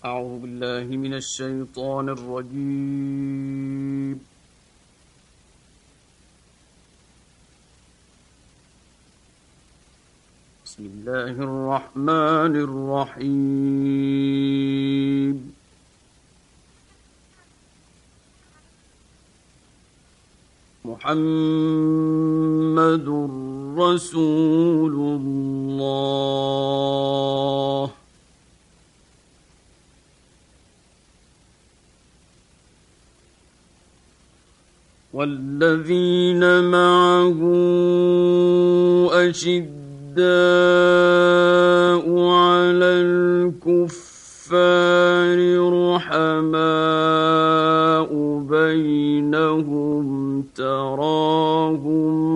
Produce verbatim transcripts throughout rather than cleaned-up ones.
أعوذ بالله من الشيطان الرجيم. بسم الله الرحمن الرحيم. محمد رسول الله والذين معه أشداء على الكفار رحماء بينهم تراهم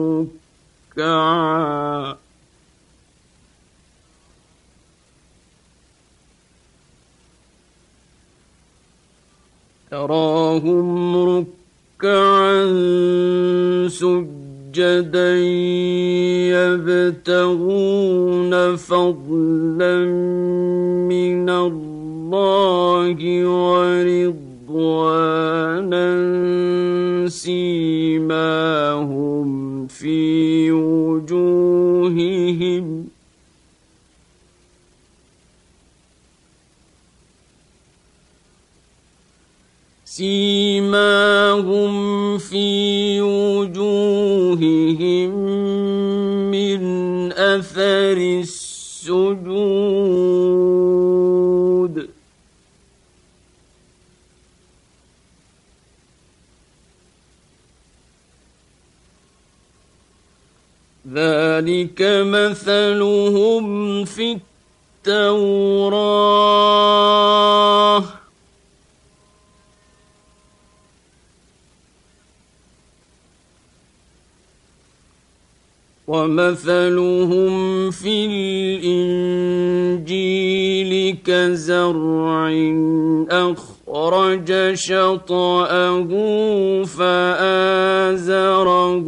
ركعا تراهم ركعا سجدا يبتغون فضلا من الله ورضوانا سيماهم في وجوههم سيماهم في وجوههم من أثر السجود ذلك مثلهم في التوراة ومثلهم في الإنجيل كزرع أخرج شطأه فآزره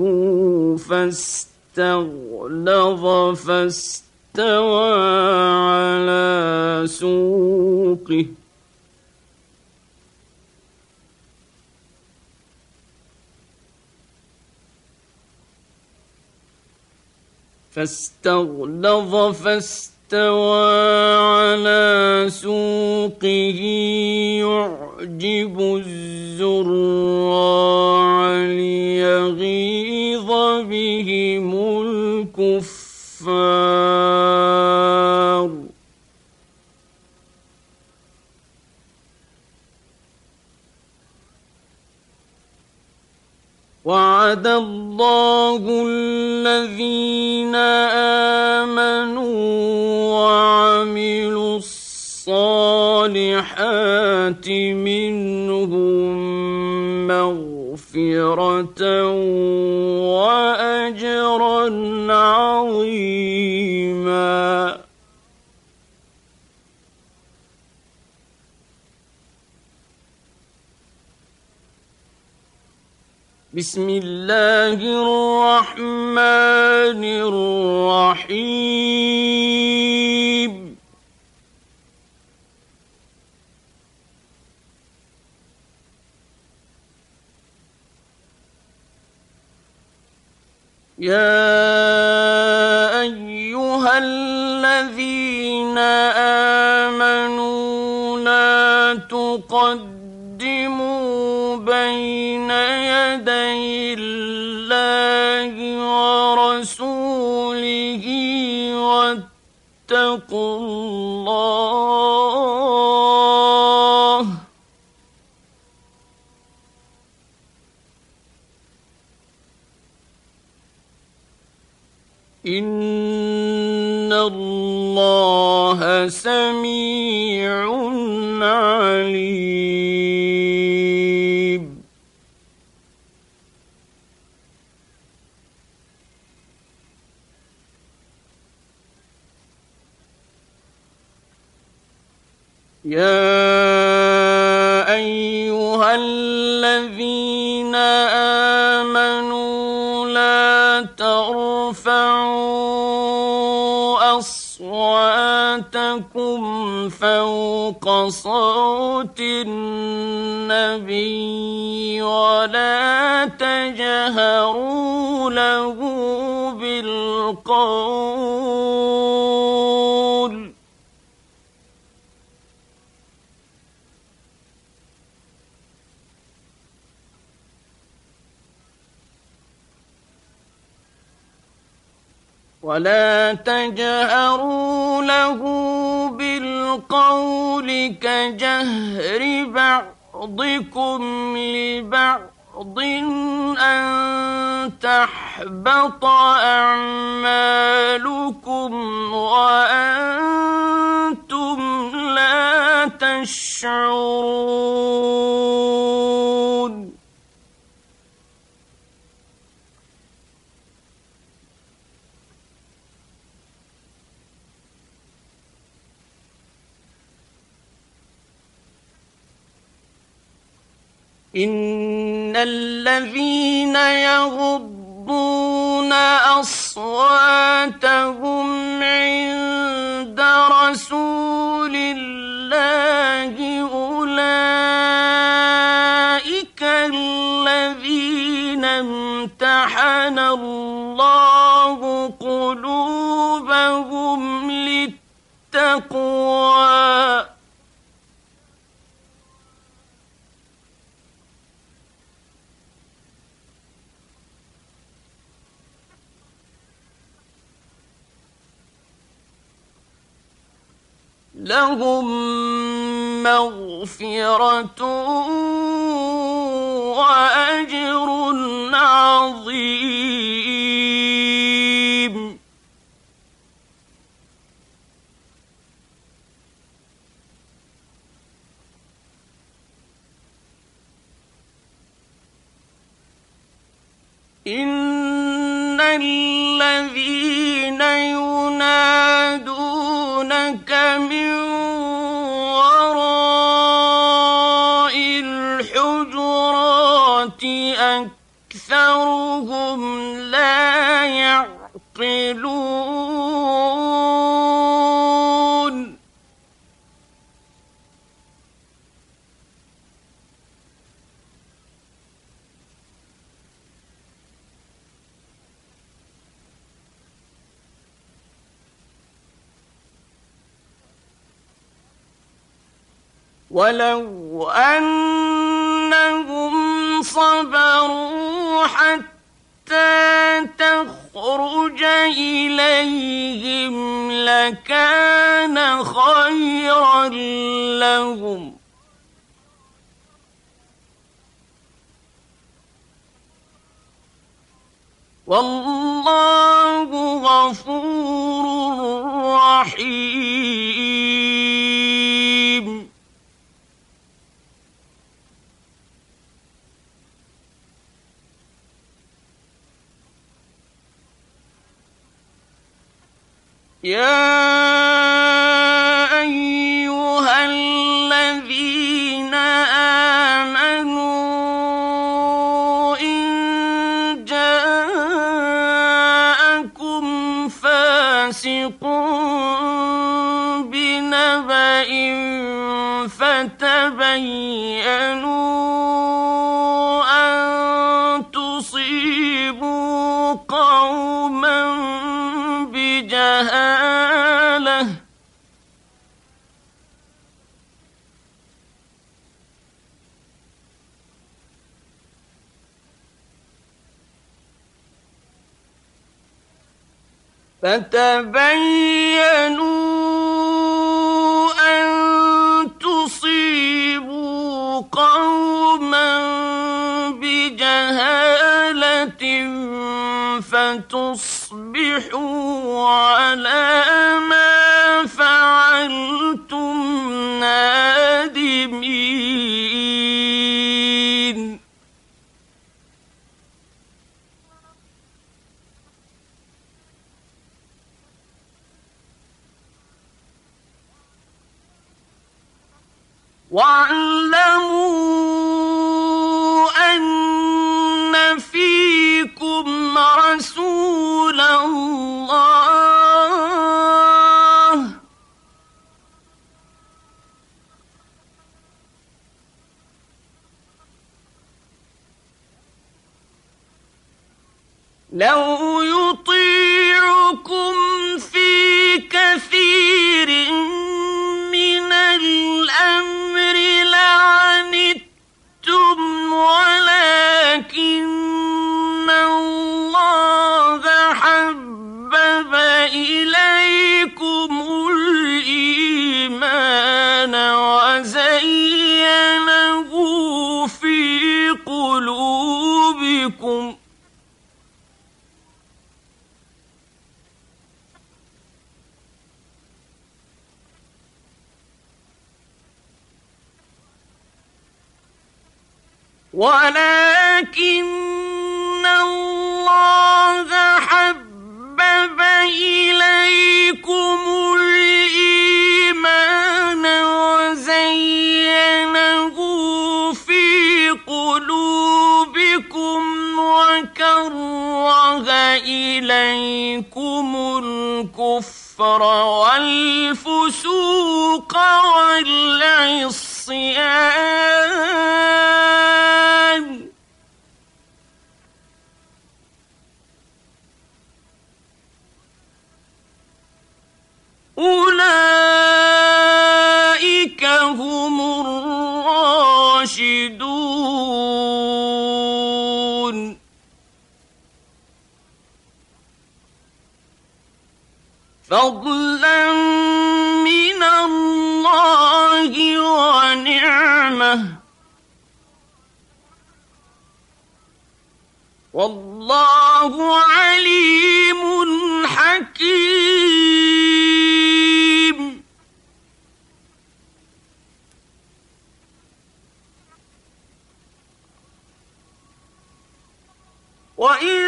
فاستغلظ فاستوى على سوقه فاستغلظ فاستوى على سوقه يعجب الزراع ليغيظ بهم الكفار وعد الله الذين آمنوا وعملوا الصالحات منهم مغفرة وأجرا عظيما. بسم الله الرحمن الرحيم. يا أيها الذين آمنوا لا تقدموا بين يدي الله ورسوله واتقوا الله إن الله سميع عليم. يا أيها الذين آمنوا لا ترفعوا أصواتكم فوق فوق صوت النبي ولا تجهروا له بالقول ولا تجهروا له بالقول كجهر بعضكم لبعض أن تحبط أعمالكم وأنتم لا تشعرون إن الذين يغضون أصواتهم عند رسول الله أولئك الذين امتحن الله قلوبهم للتقوى لهم مغفرة وأجر عظيم إن الذين ينادونك من وراء الحجرات أكثرهم لا يعقلون ولو أنهم صبروا حتى تخرج إليهم لكان خيرا لهم والله غفور رحيم يا أيها الذين آمنوا إن جاءكم فاسق بنبأ فتبينوا أن تصيبوا قوما بجهالة فتبينوا أن تصيبوا قوما بجهالة فتصبحوا على ما فعلتم نادمين واعلموا أن فيكم رسول الله لو يطيعكم في كثير من الأمر لعنتم ولكن الله حبب إليكم الإيمان وزينه في قلوبكم ولكن الله حبب إليكم الإيمان وزينه في قلوبكم وكره إليكم الكفر والفسوق والعصيان أولئك هم الراشدون فضلا من الله ونعمة والله عليم حكيم وإن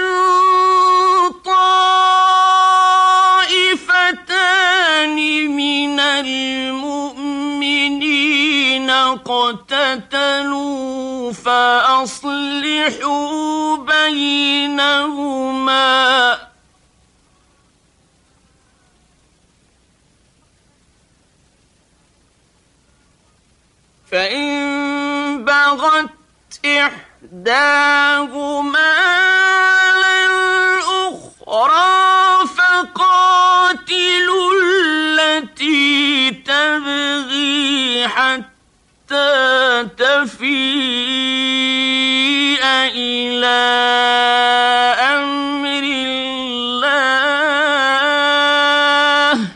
طائفتان من المؤمنين اقتتلوا فأصلحوا بينهما فإن بغت إحداهما على الأخرى فقاتلوا التي تبغي حتى تفيء إلى أمر الله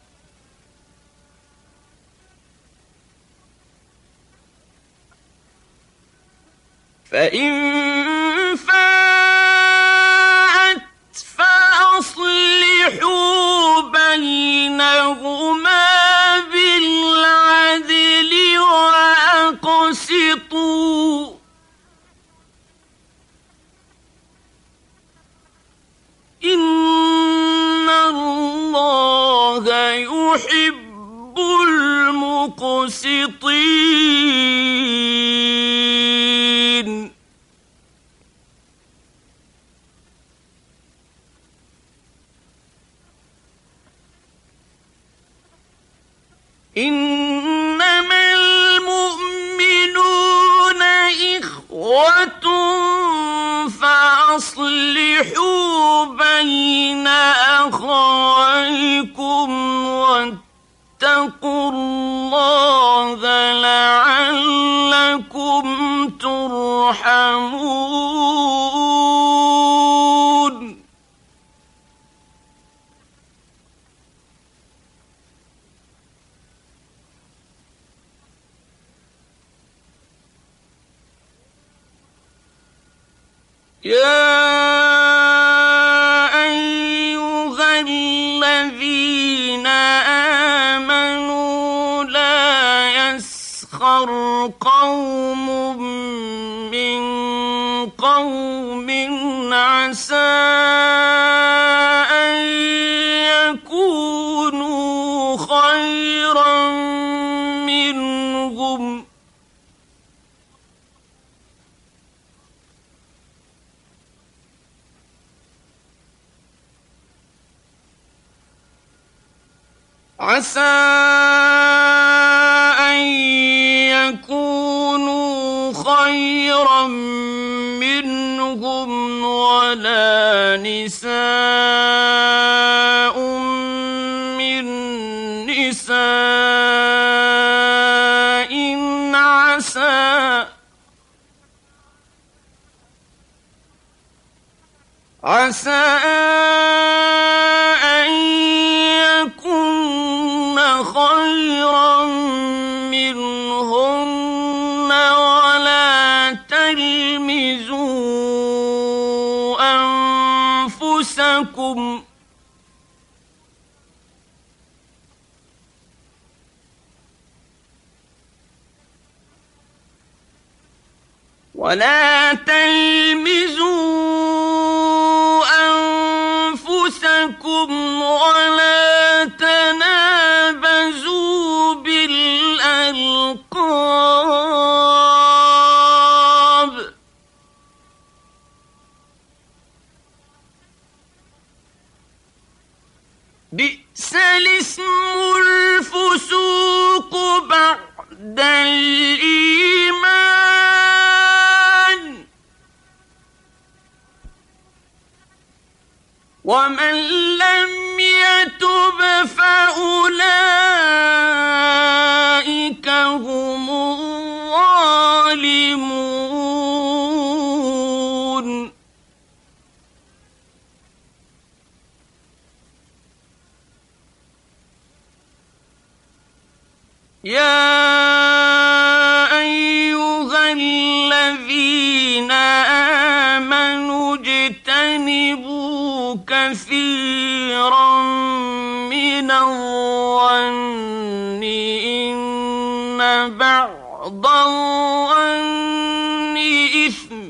فإن فاءت فأصلحوا بينهما بالعدل وأقسطوا إن الله يحب المقسطين إنما المؤمنون إخوة فأصلحوا بين أخويكم واتقوا الله لعلكم ترحمون يا أيها الذين آمنوا لا يسخر قوم من قوم عسى أن يكونوا خيرا منهم عسى أن يكونوا خيرا منهم ولا عسى أن يكن خيرا منهن ولا تلمزوا أنفسكم ولا تلمزوا أنفسكم ولا تنابزوا بالألقاب بئس الاسم الفسوق بعد الإيمان ومن لم يتب فأولئك هم الظالمون يا أيها الذين آمنوا اجتنبوا كثيرا من الظن إن بعض الظن إثم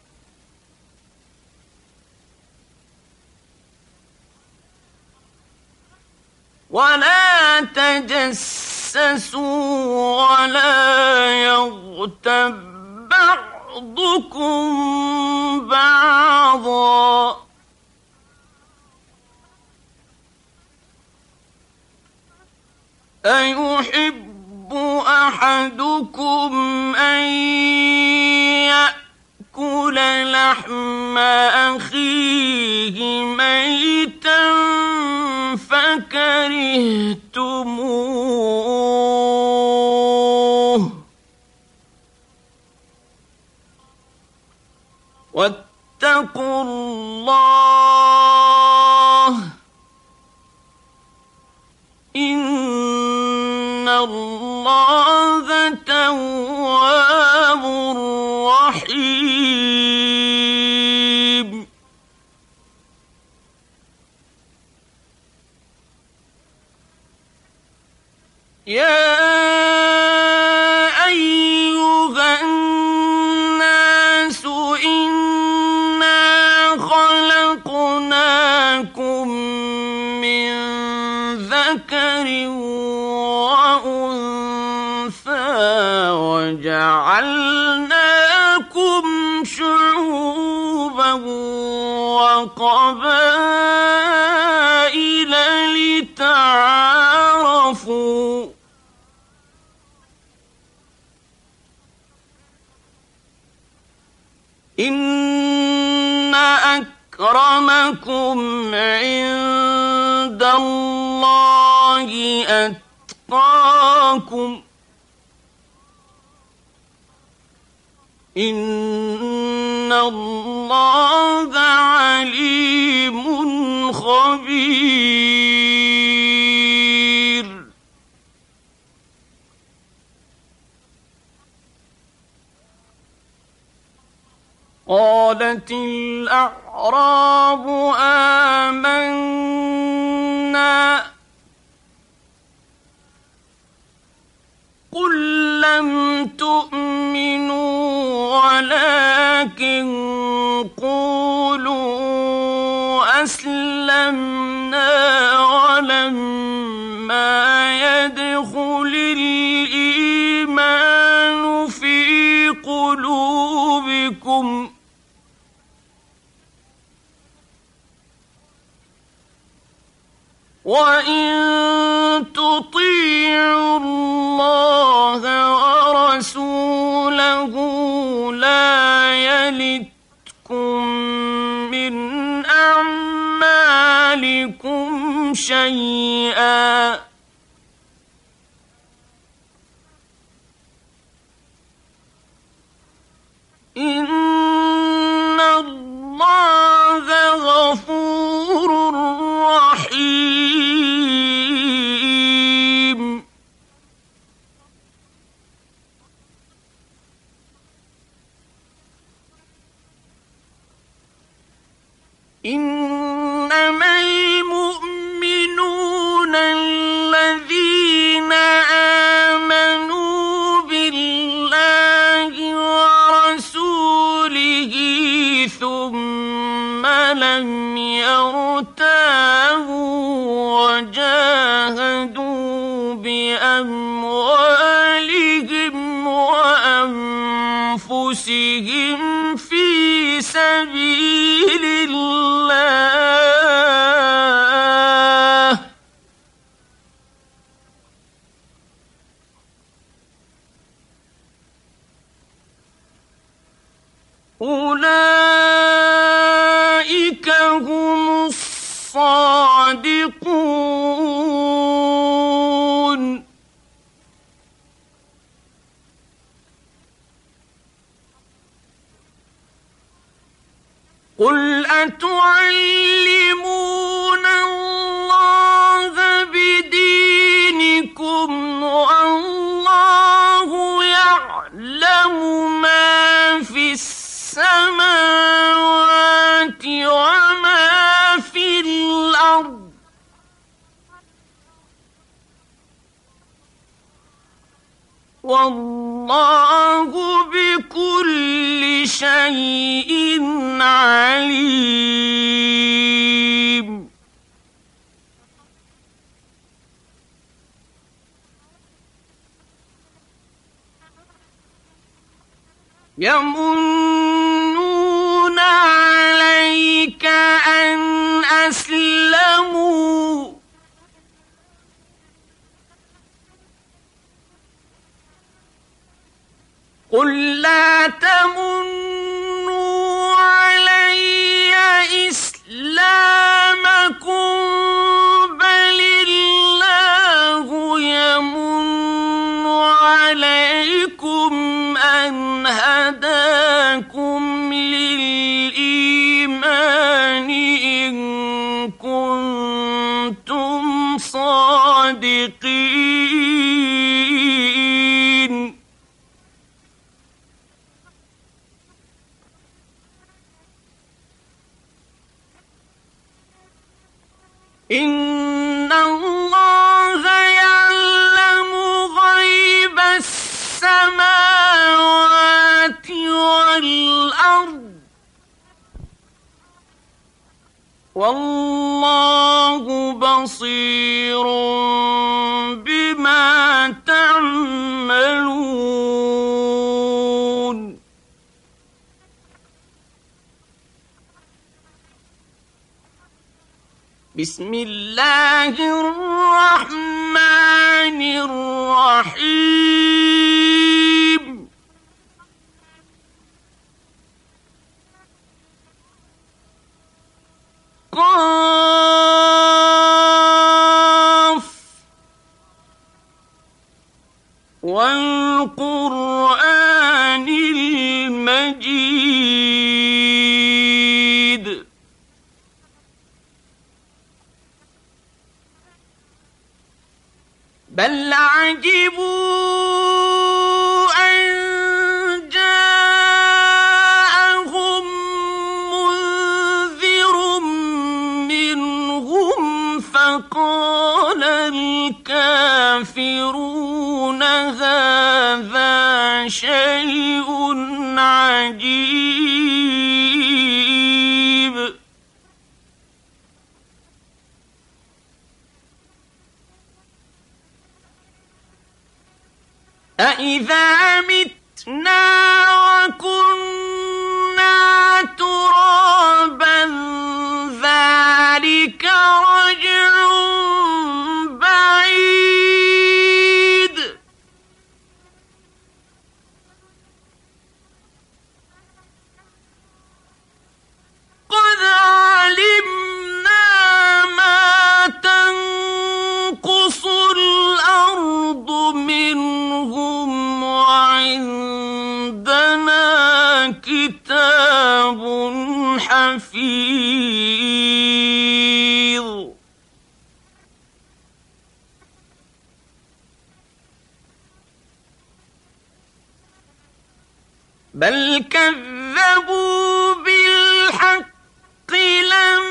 ولا تجسسوا ولا يغتب بعضكم بعضا أيحب أحدكم أن يأكل لحم أخيه ميتا فكرهتموه واتقوا الله إن الله تواب رحيم يا أيها الناس إنا خلقناكم من ذكر وأنثى وجعلناكم شعوبا وقبائل لتعارفوا إن أكرمكم عند الله أتقاكم إن الله عليم خبير قالت الأعراب آمنا قل لم تؤمنوا ولكن قولوا أسلمنا ولما يدخل الإيمان في قلوبكم وإن تطيعوا الله ورسوله لا يلتكم من أعمالكم شيئا إن الله إنما المؤمنون الذين آمنوا بالله ورسوله ثم لم يرتابوا وجاهدوا بأموالهم وأنفسهم في سبيل الله أولئك هم الصادقون. قل أتعلمون الله بدينكم والله يعلم ما في السماوات وما في الأرض والله بكل شيء عليم. يمنون عليك أن أسلموا قل لا تمنوا علي إسلامكم بل الله يمن عليكم أن هداكم للإيمان إن كنتم صادقين. إن الله يعلم غيب السماوات والأرض والله بصير بما تعملون. بسم الله الرحمن الرحيم. قاف والقرآن المجيد. بل عجبوا أن جاءهم منذر منهم فقال الكافرون هذا شيء عجيب. أإذا متنا وكنا ترابا ذلك رجع بعيد. قد علمنا ما تنقص الأرض منهم وعندنا كتاب حفيظ. بل كذبوا بالحق لما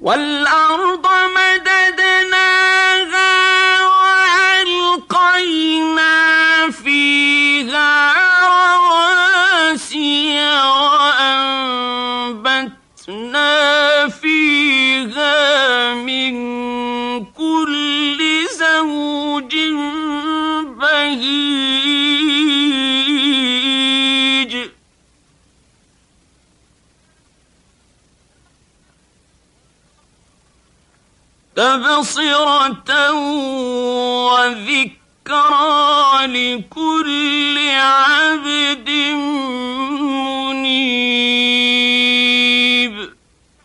والأرض مددناها وألقينا فيها رواسي وأنبتنا فيها من كل زوج بهيج تبصرة وذكرى لكل عبد منيب.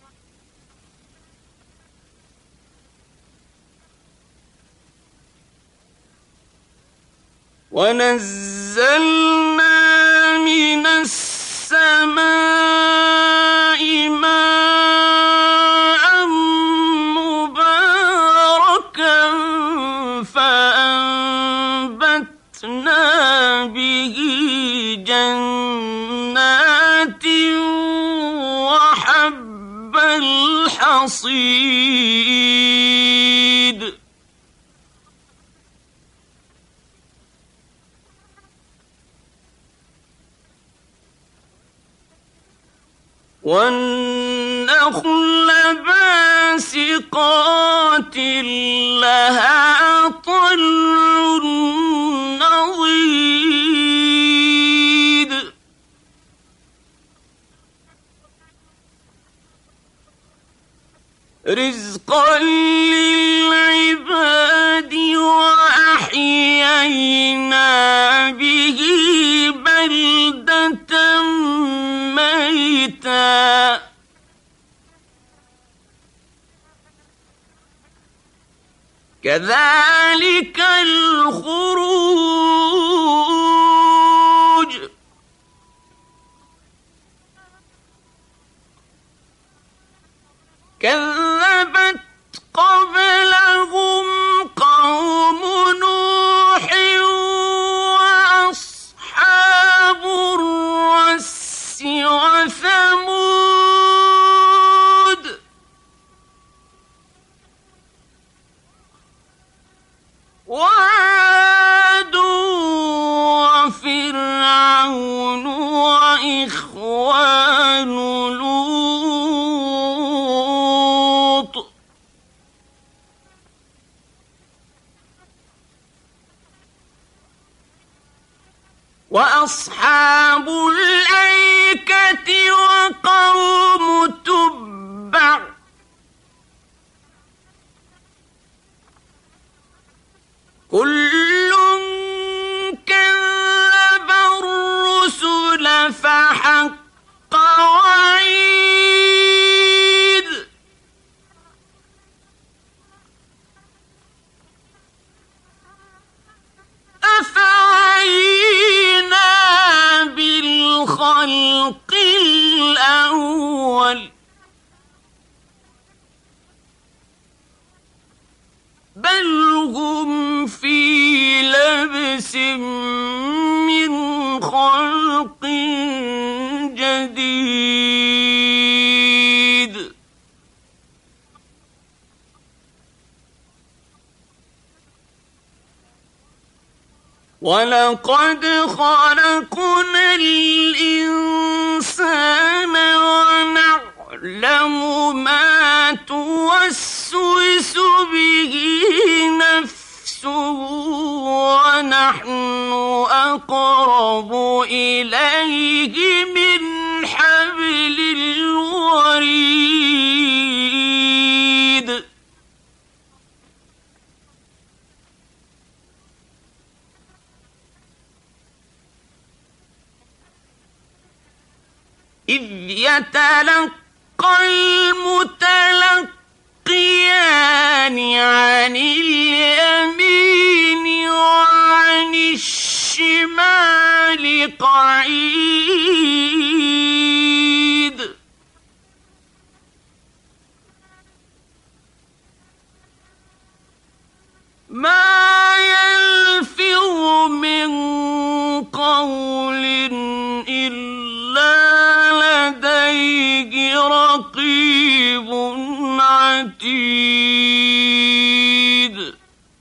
ونزلنا من السماء ماء مباركا فأنبتنا به جنات وحب الحصيد والنخل باسقات لها طلع نضيد رزقا للعباد وأحيينا به بلدة ميتا كذلك الخروج كذبت قبلهم قوم نوح وأصحاب الرس وثمود وعاد وفرعون وإخوان لوط وأصحاب الأيكة وقوم تبع كل كذب الرسل فحق وعيد أفعينا بالخلق الأول بل هم في لبس من خلق جديد ولقد خلقنا الإنسان ونعلم ما توسوس به نفسه ونحن أقرب إليه من حبل الوريد إذ يتلقى المتلقيان عن اليمين وعن الشمال قعيد ما يلفظ من قول إلا لديه رقيب عتيد عتيد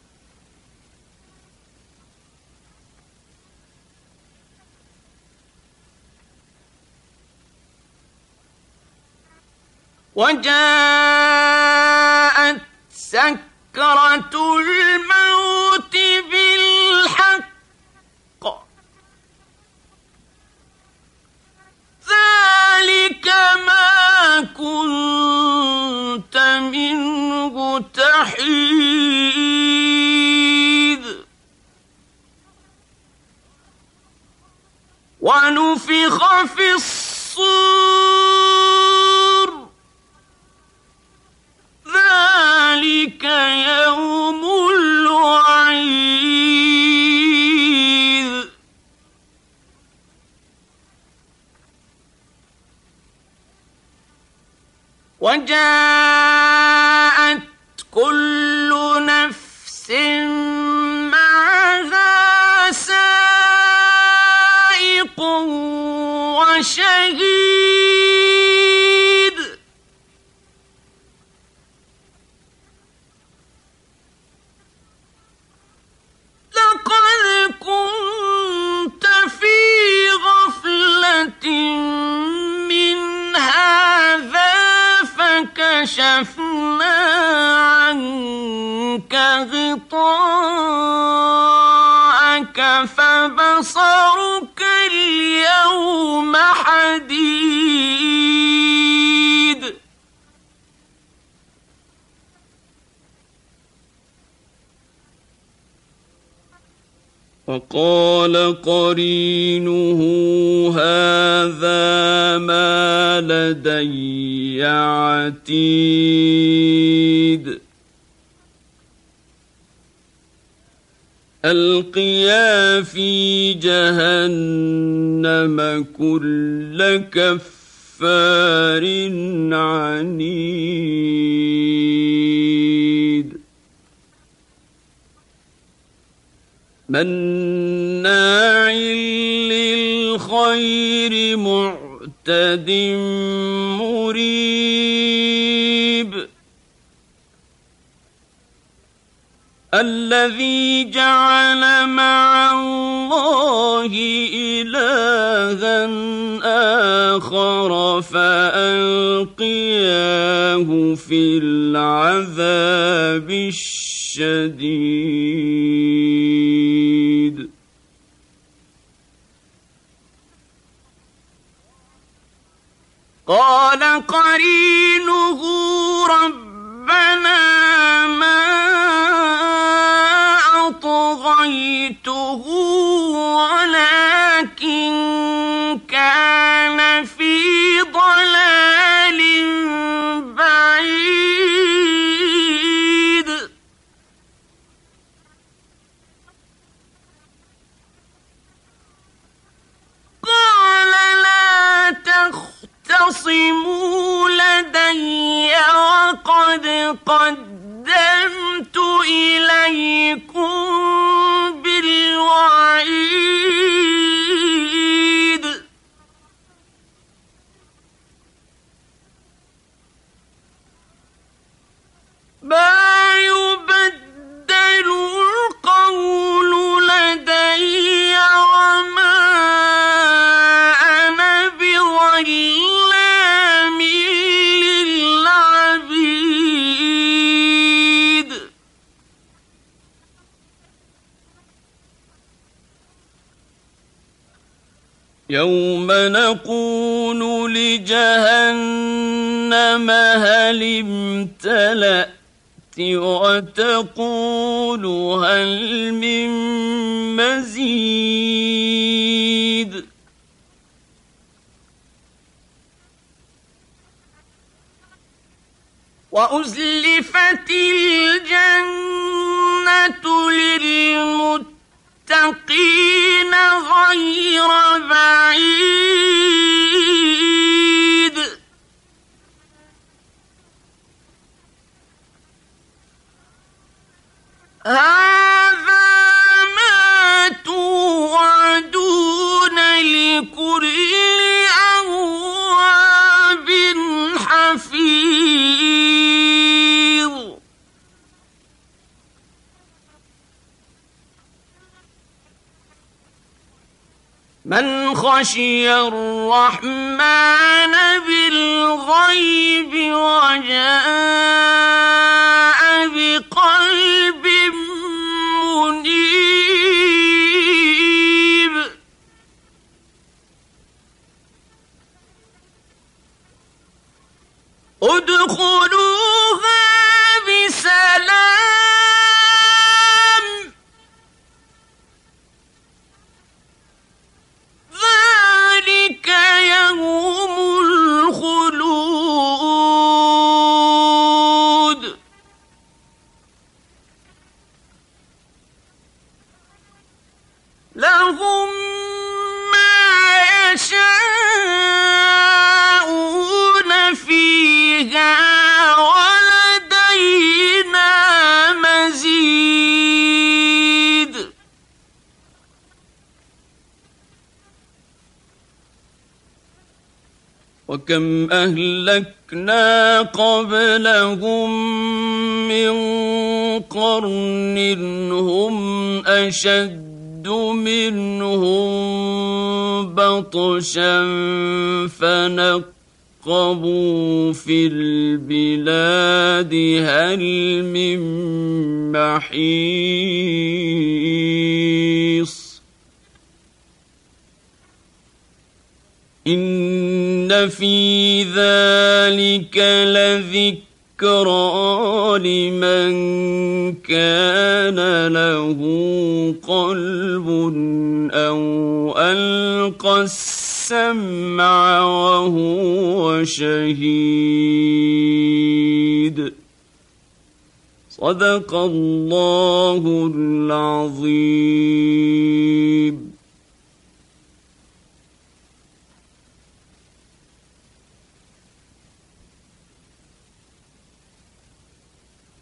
وجاءت سكرة الموت بالحق ذلك ما كنت منه تحيد ونفخ في الصور ذلك يوم الوعيد وجاءت كل نفس معها سائق وشهيد لقد كنت في غفلة من هذا فكشفنا عنك غطاءك فبصرك اليوم حديد وقال قرينه هذا ما لدي عتيد ألقيا في جهنم كل كفار عنيد مناع للخير معتد مريب الذي جعل مع الله إلها آخر فألقياه في العذاب الشديد قال قرينه ربنا ما أطغيته ولكن كان في ضلال بعيد قال لا تختصموا لدي وقد قدمت إليكم بالوعيد ما يبدل القول لدي وما أنا بظلام للعبيد يوم نقول لجهنم هل امتلأت وتقول هل من مزيد وأزلفت الجنة للمتقين غير بعيد هذا ما توعدون لكل أواب حفيظ من خشي الرحمن بالغيب وجاء بقلب منيب ادخلوها بسلام ذلك يوم الخلود لهم ما يشاءون فيها ولدينا مزيد وكم أهلكنا قبلهم من قرن هم أشد منهم بطشا فنقبوا في البلاد هل من محيص إن في ذلك لذكرى لمن كان له قلب أو ألقى السمع وهو شهيد صدق الله العظيم.